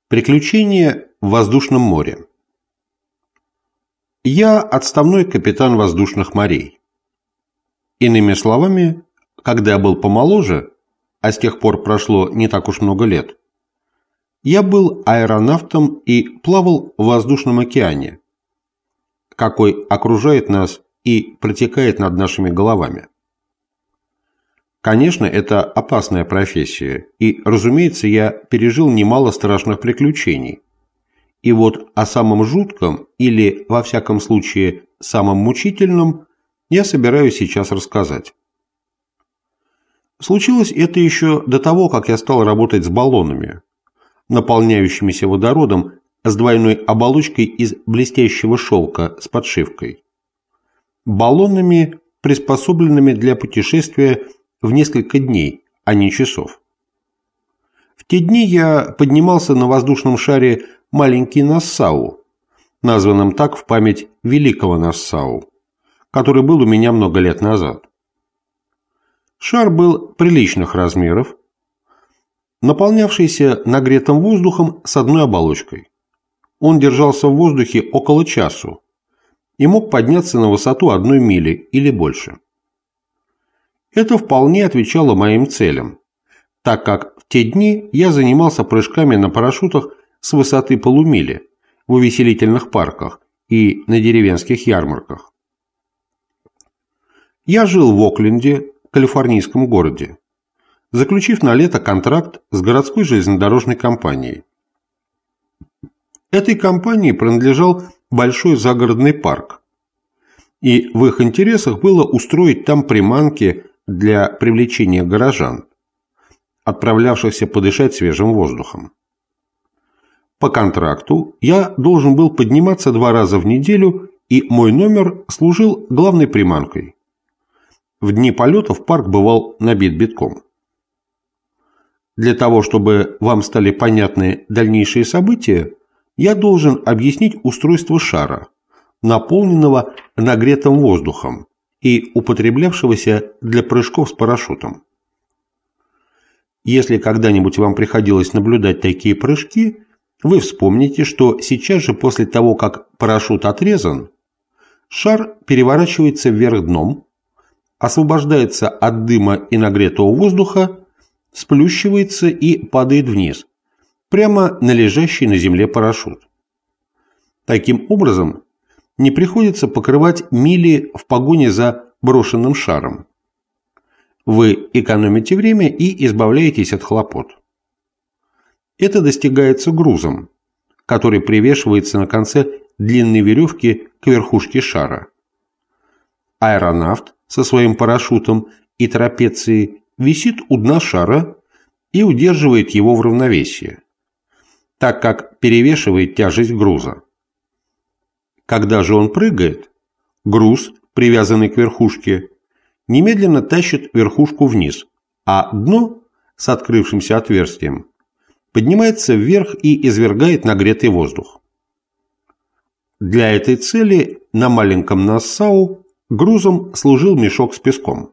Приключения в воздушном море. Я отставной капитан воздушных морей. Иными словами, когда я был помоложе, а с тех пор прошло не так уж много лет, я был аэронавтом и плавал в воздушном океане, какой окружает нас и протекает над нашими головами. Конечно, это опасная профессия, и, разумеется, я пережил немало страшных приключений. И вот о самом жутком, или, во всяком случае, самом мучительном, я собираюсь сейчас рассказать. Случилось это еще до того, как я стал работать с баллонами, наполняющимися водородом с двойной оболочкой из блестящего шелка с подшивкой. Баллонами, приспособленными для путешествия в несколько дней, а не часов. В те дни я поднимался на воздушном шаре «Маленький Нассау», названном так в память великого Нассау, который был у меня много лет назад. Шар был приличных размеров, наполнявшийся нагретым воздухом с одной оболочкой. Он держался в воздухе около часу и мог подняться на высоту 1 мили или больше. Это вполне отвечало моим целям, так как в те дни я занимался прыжками на парашютах с высоты полумили в увеселительных парках и на деревенских ярмарках. Я жил в Окленде, калифорнийском городе, заключив на лето контракт с городской железнодорожной компанией. Этой компании принадлежал большой загородный парк, и в их интересах было устроить там приманки для привлечения горожан, отправлявшихся подышать свежим воздухом. По контракту я должен был подниматься 2 раза в неделю, и мой номер служил главной приманкой. В дни полетов парк бывал набит битком. Для того, чтобы вам стали понятны дальнейшие события, я должен объяснить устройство шара, наполненного нагретым воздухом и употреблявшегося для прыжков с парашютом. Если когда-нибудь вам приходилось наблюдать такие прыжки, вы вспомните, что сейчас же после того, как парашют отрезан, шар переворачивается вверх дном, освобождается от дыма и нагретого воздуха, сплющивается и падает вниз, прямо на лежащий на земле парашют. Таким образом, не приходится покрывать мили в погоне за брошенным шаром. Вы экономите время и избавляетесь от хлопот. Это достигается грузом, который привешивается на конце длинной веревки к верхушке шара. Аэронавт со своим парашютом и трапецией висит у дна шара и удерживает его в равновесии, так как перевешивает тяжесть груза. Когда же он прыгает, груз, привязанный к верхушке, немедленно тащит верхушку вниз, а дно с открывшимся отверстием поднимается вверх и извергает нагретый воздух. Для этой цели на маленьком Нассау грузом служил мешок с песком.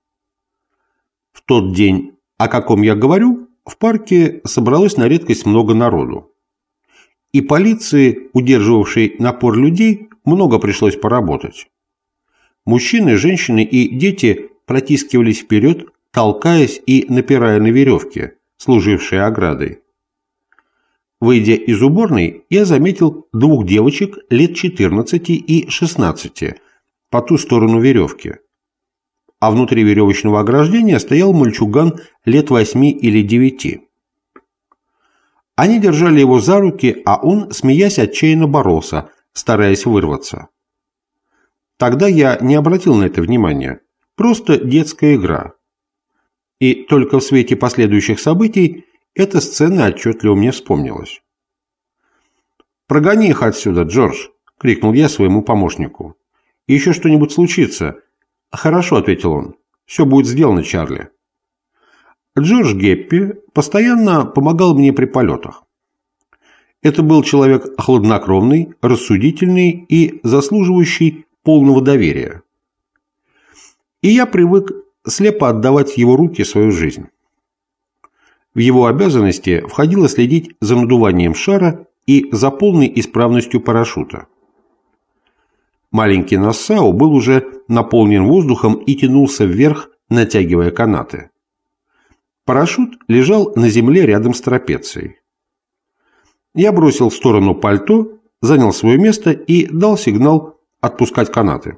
В тот день, о каком я говорю, в парке собралось на редкость много народу. И полиции, удерживавшей напор людей, много пришлось поработать. Мужчины, женщины и дети протискивались вперед, толкаясь и напирая на веревки, служившие оградой. Выйдя из уборной, я заметил 2 девочек лет 14 и 16 по ту сторону веревки, а внутри веревочного ограждения стоял мальчуган лет 8 или 9. Они держали его за руки, а он, смеясь, отчаянно боролся, стараясь вырваться. Тогда я не обратил на это внимания, просто детская игра. И только в свете последующих событий эта сцена отчетливо мне вспомнилась. «Прогони их отсюда, Джордж!» — крикнул я своему помощнику. «Еще что-нибудь случится?» «Хорошо», — ответил он. «Все будет сделано, Чарли». Джордж Геппи постоянно помогал мне при полетах. Это был человек хладнокровный, рассудительный и заслуживающий полного доверия. И я привык слепо отдавать в его руки свою жизнь. В его обязанности входило следить за надуванием шара и за полной исправностью парашюта. Маленький Нассау был уже наполнен воздухом и тянулся вверх, натягивая канаты. Парашют лежал на земле рядом с трапецией. Я бросил в сторону пальто, занял свое место и дал сигнал отпускать канаты.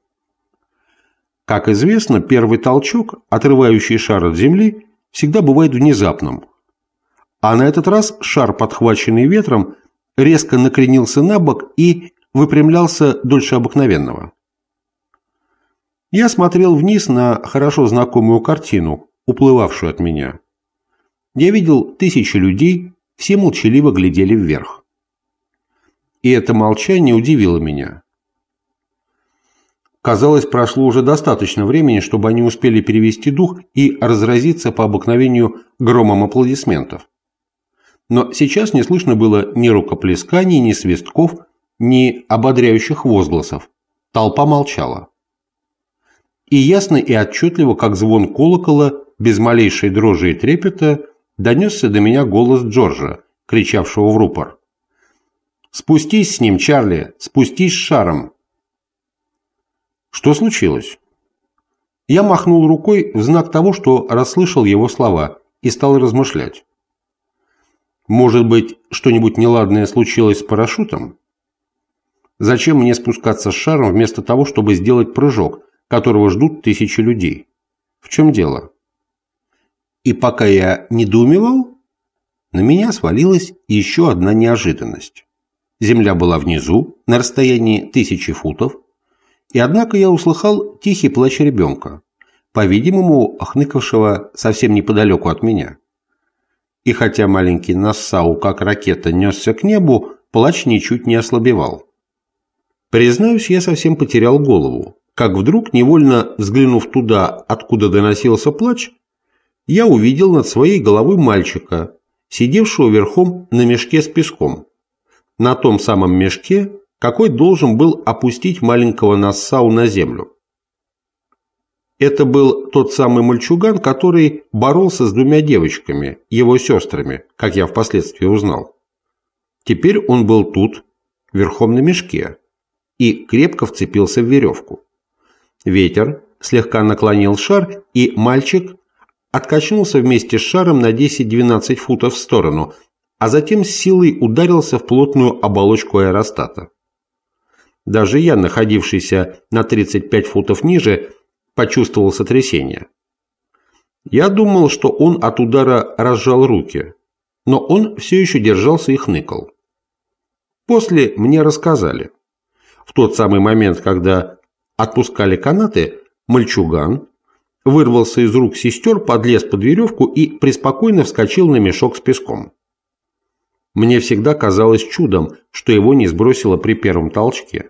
Как известно, первый толчок, отрывающий шар от земли, всегда бывает внезапным. А на этот раз шар, подхваченный ветром, резко накренился на бок и выпрямлялся дольше обыкновенного. Я смотрел вниз на хорошо знакомую картину, уплывавшую от меня. Я видел тысячи людей, все молчаливо глядели вверх. И это молчание удивило меня. Казалось, прошло уже достаточно времени, чтобы они успели перевести дух и разразиться по обыкновению громом аплодисментов. Но сейчас не слышно было ни рукоплесканий, ни свистков, ни ободряющих возгласов. Толпа молчала. И ясно и отчетливо, как звон колокола, без малейшей дрожи и трепета, донесся до меня голос Джорджа, кричавшего в рупор: «Спустись с ним, Чарли! Спустись с шаром!» Что случилось? Я махнул рукой в знак того, что расслышал его слова, и стал размышлять. Может быть, что-нибудь неладное случилось с парашютом? Зачем мне спускаться с шаром вместо того, чтобы сделать прыжок, которого ждут тысячи людей? В чем дело? И пока я недоумевал, на меня свалилась еще одна неожиданность. Земля была внизу, на расстоянии 1000 футов, и однако я услыхал тихий плач ребенка, по-видимому, хныкавшего совсем неподалеку от меня. И хотя маленький Нассау, как ракета, несся к небу, плач ничуть не ослабевал. Признаюсь, я совсем потерял голову, как вдруг, невольно взглянув туда, откуда доносился плач, я увидел над своей головой мальчика, сидевшего верхом на мешке с песком, на том самом мешке, какой должен был опустить маленького Нассау на землю. Это был тот самый мальчуган, который боролся с двумя девочками, его сестрами, как я впоследствии узнал. Теперь он был тут, верхом на мешке, и крепко вцепился в веревку. Ветер слегка наклонил шар, и мальчик откачнулся вместе с шаром на 10-12 футов в сторону, а затем с силой ударился в плотную оболочку аэростата. Даже я, находившийся на 35 футов ниже, почувствовал сотрясение. Я думал, что он от удара разжал руки, но он все еще держался и хныкал. После мне рассказали. В тот самый момент, когда отпускали канаты, мальчуган вырвался из рук сестер, подлез под веревку и преспокойно вскочил на мешок с песком. Мне всегда казалось чудом, что его не сбросило при первом толчке.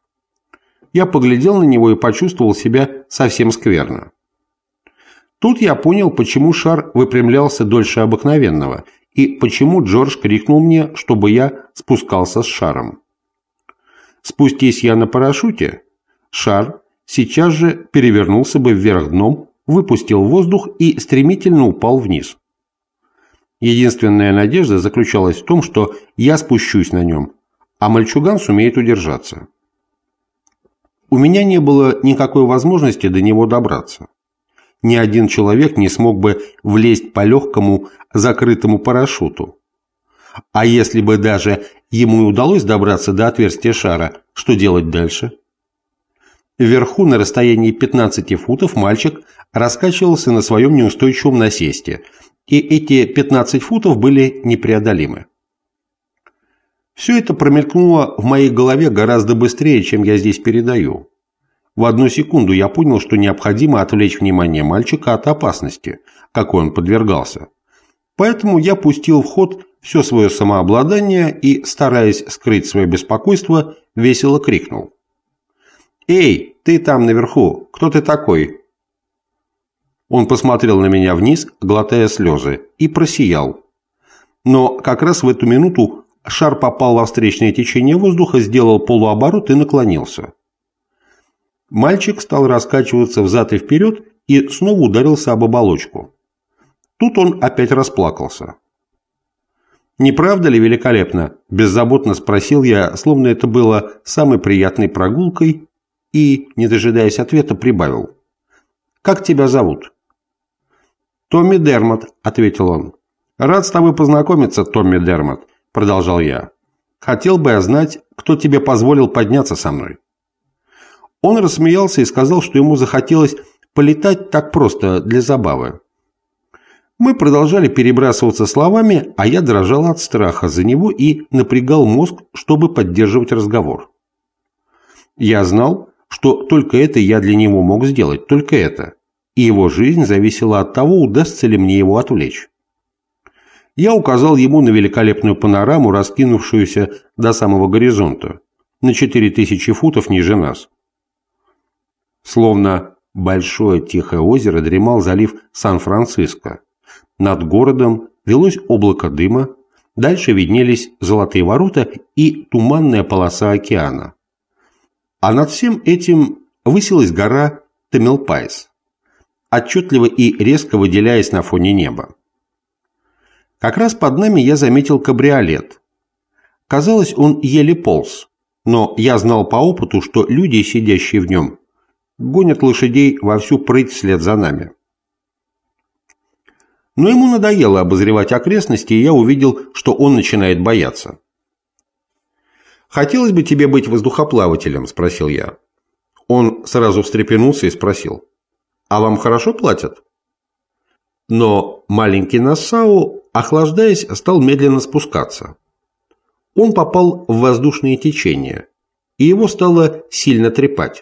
Я поглядел на него и почувствовал себя совсем скверно. Тут я понял, почему шар выпрямлялся дольше обыкновенного и почему Джордж крикнул мне, чтобы я спускался с шаром. Спустись я на парашюте, шар сейчас же перевернулся бы вверх дном, выпустил воздух и стремительно упал вниз. Единственная надежда заключалась в том, что я спущусь на нем, а мальчуган сумеет удержаться. У меня не было никакой возможности до него добраться. Ни один человек не смог бы влезть по легкому закрытому парашюту. А если бы даже ему и удалось добраться до отверстия шара, что делать дальше? Вверху, на расстоянии 15 футов, мальчик раскачивался на своем неустойчивом насесте, и эти 15 футов были непреодолимы. Все это промелькнуло в моей голове гораздо быстрее, чем я здесь передаю. В одну секунду я понял, что необходимо отвлечь внимание мальчика от опасности, какой он подвергался. Поэтому я пустил в ход все свое самообладание и, стараясь скрыть свое беспокойство, весело крикнул: «Эй, ты там наверху, кто ты такой?» Он посмотрел на меня вниз, глотая слезы, и просиял. Но как раз в эту минуту шар попал во встречное течение воздуха, сделал полуоборот и наклонился. Мальчик стал раскачиваться взад и вперед и снова ударился об оболочку. Тут он опять расплакался. «Не правда ли великолепно?» – беззаботно спросил я, словно это было самой приятной прогулкой, и, не дожидаясь ответа, прибавил. «Как тебя зовут?» «Томми Дермот», – ответил он. «Рад с тобой познакомиться, Томми Дермот», – продолжал я. «Хотел бы я знать, кто тебе позволил подняться со мной». Он рассмеялся и сказал, что ему захотелось полетать так просто, для забавы. Мы продолжали перебрасываться словами, а я дрожал от страха за него и напрягал мозг, чтобы поддерживать разговор. Я знал, что только это я для него мог сделать, только это, и его жизнь зависела от того, удастся ли мне его отвлечь. Я указал ему на великолепную панораму, раскинувшуюся до самого горизонта, на 4000 футов ниже нас. Словно большое тихое озеро дремал залив Сан-Франциско. Над городом велось облако дыма, дальше виднелись золотые ворота и туманная полоса океана. А над всем этим высилась гора Тамилпайс, отчетливо и резко выделяясь на фоне неба. Как раз под нами я заметил кабриолет. Казалось, он еле полз, но я знал по опыту, что люди, сидящие в нем, гонят лошадей во всю прыть вслед за нами. Но ему надоело обозревать окрестности, и я увидел, что он начинает бояться. «Хотелось бы тебе быть воздухоплавателем?» – спросил я. Он сразу встрепенулся и спросил. «А вам хорошо платят?» Но маленький Нассау, охлаждаясь, стал медленно спускаться. Он попал в воздушные течения, и его стало сильно трепать.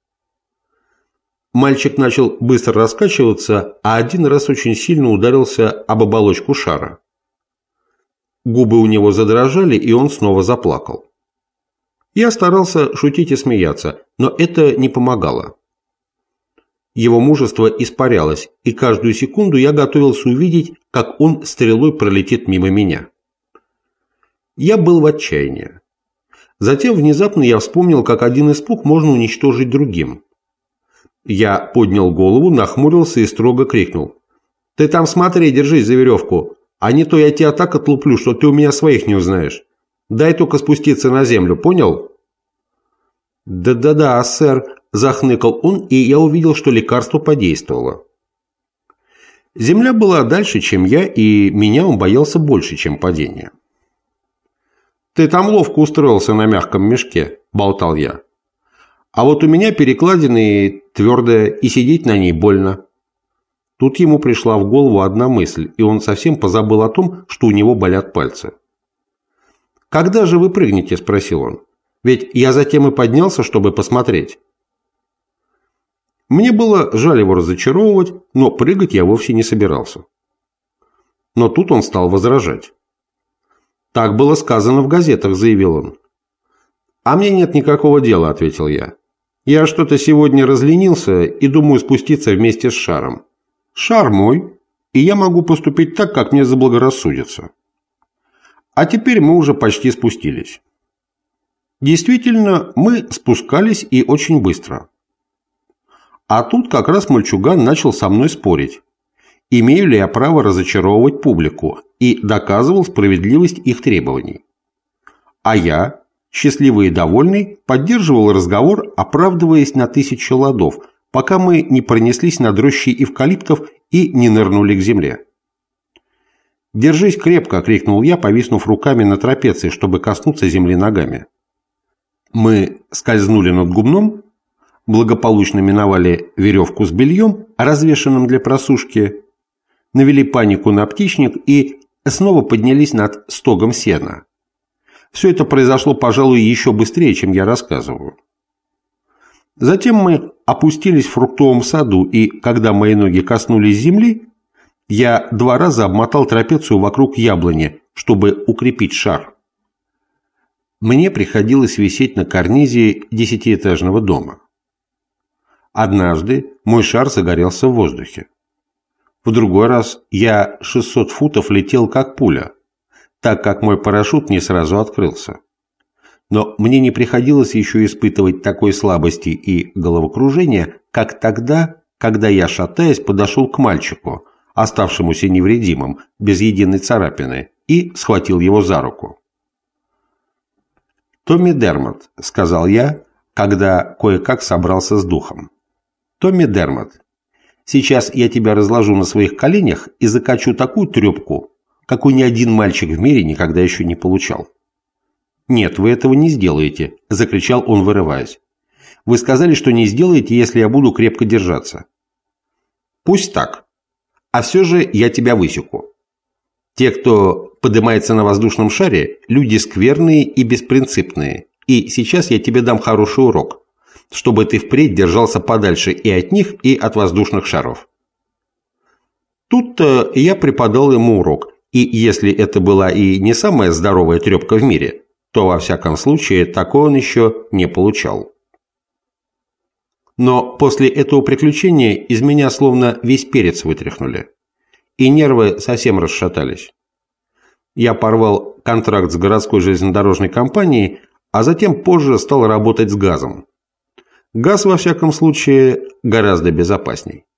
Мальчик начал быстро раскачиваться, а один раз очень сильно ударился об оболочку шара. Губы у него задрожали, и он снова заплакал. Я старался шутить и смеяться, но это не помогало. Его мужество испарялось, и каждую секунду я готовился увидеть, как он стрелой пролетит мимо меня. Я был в отчаянии. Затем внезапно я вспомнил, как один испуг можно уничтожить другим. Я поднял голову, нахмурился и строго крикнул. «Ты там смотри, держись за веревку, а не то я тебя так отлуплю, что ты у меня своих не узнаешь. Дай только спуститься на землю, понял?» «Да-да-да, сэр», – захныкал он, и я увидел, что лекарство подействовало. Земля была дальше, чем я, и меня он боялся больше, чем падение. «Ты там ловко устроился на мягком мешке», – болтал я. «А вот у меня перекладина твердая, и сидеть на ней больно». Тут ему пришла в голову одна мысль, и он совсем позабыл о том, что у него болят пальцы. «Когда же вы прыгнете?» – спросил он. «Ведь я затем и поднялся, чтобы посмотреть». Мне было жаль его разочаровывать, но прыгать я вовсе не собирался. Но тут он стал возражать. «Так было сказано в газетах», – заявил он. «А мне нет никакого дела», – ответил я. «Я что-то сегодня разленился и думаю спуститься вместе с шаром. Шар мой, и я могу поступить так, как мне заблагорассудится». А теперь мы уже почти спустились. Действительно, мы спускались и очень быстро. А тут как раз мальчуган начал со мной спорить, имею ли я право разочаровывать публику, и доказывал справедливость их требований. А я, счастливый и довольный, поддерживал разговор, оправдываясь на 1000 ладов, пока мы не пронеслись над рощей эвкалиптов и не нырнули к земле. «Держись крепко!» – крикнул я, повиснув руками на трапеции, чтобы коснуться земли ногами. Мы скользнули над гумном, благополучно миновали веревку с бельем, развешанным для просушки, навели панику на птичник и снова поднялись над стогом сена. Все это произошло, пожалуй, еще быстрее, чем я рассказываю. Затем мы опустились в фруктовом саду, и, когда мои ноги коснулись земли, я 2 раза обмотал трапецию вокруг яблони, чтобы укрепить шар. Мне приходилось висеть на карнизе 10-этажного дома. Однажды мой шар загорелся в воздухе. В другой раз я 600 футов летел как пуля, так как мой парашют не сразу открылся. Но мне не приходилось еще испытывать такой слабости и головокружения, как тогда, когда я, шатаясь, подошел к мальчику, оставшемуся невредимым, без единой царапины, и схватил его за руку. «Томми Дермотт», — сказал я, когда кое-как собрался с духом. «Томми Дермотт, сейчас я тебя разложу на своих коленях и закачу такую трепку, какой ни один мальчик в мире никогда еще не получал». «Нет, вы этого не сделаете», — закричал он, вырываясь. «Вы сказали, что не сделаете, если я буду крепко держаться». «Пусть так. А все же я тебя высеку. Те, кто поднимается на воздушном шаре, люди скверные и беспринципные, и сейчас я тебе дам хороший урок, чтобы ты впредь держался подальше и от них, и от воздушных шаров». Тут-то я преподал ему урок, и если это была и не самая здоровая трепка в мире, то во всяком случае такой он еще не получал. Но после этого приключения из меня словно весь перец вытряхнули, и нервы совсем расшатались. Я порвал контракт с городской железнодорожной компанией, а затем позже стал работать с газом. Газ, во всяком случае, гораздо безопасней.